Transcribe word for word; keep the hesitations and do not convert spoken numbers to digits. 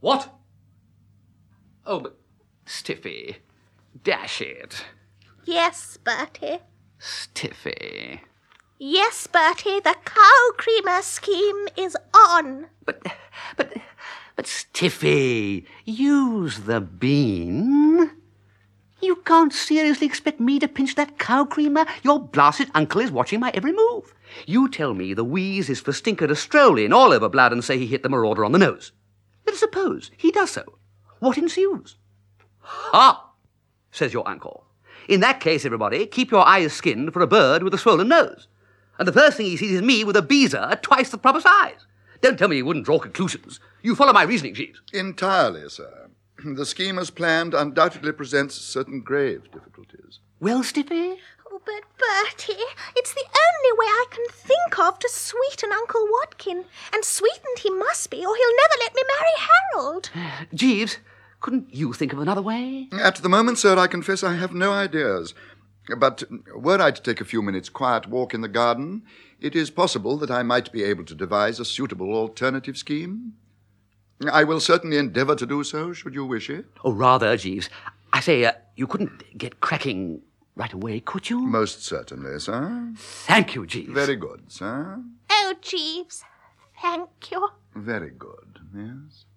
What? Oh, but Stiffy, dash it. Yes, Bertie. Stiffy. Yes, Bertie, the cow creamer scheme is on. But, but, but Stiffy, use the bean. You can't seriously expect me to pinch that cow creamer? Your blasted uncle is watching my every move. You tell me the wheeze is for Stinker to stroll in all over blood and say he hit the marauder on the nose. Let us suppose he does so. What ensues? Ha! Says your uncle. In that case, everybody, keep your eyes skinned for a bird with a swollen nose. And the first thing he sees is me with a beezer twice the proper size. Don't tell me you wouldn't draw conclusions. You follow my reasoning, Jeeves. Entirely, sir. The scheme as planned undoubtedly presents certain grave difficulties. Well, Stiffy? Oh, but Bertie, it's the only way I can think of to sweeten Uncle Watkin. And sweetened he must be, or he'll never let me marry Harold. Jeeves, couldn't you think of another way? At the moment, sir, I confess I have no ideas. But were I to take a few minutes' quiet walk in the garden, it is possible that I might be able to devise a suitable alternative scheme. I will certainly endeavour to do so, should you wish it. Oh, rather, Jeeves. I say, uh, you couldn't get cracking right away, could you? Most certainly, sir. Thank you, Jeeves. Very good, sir. Oh, Jeeves, thank you. Very good, yes.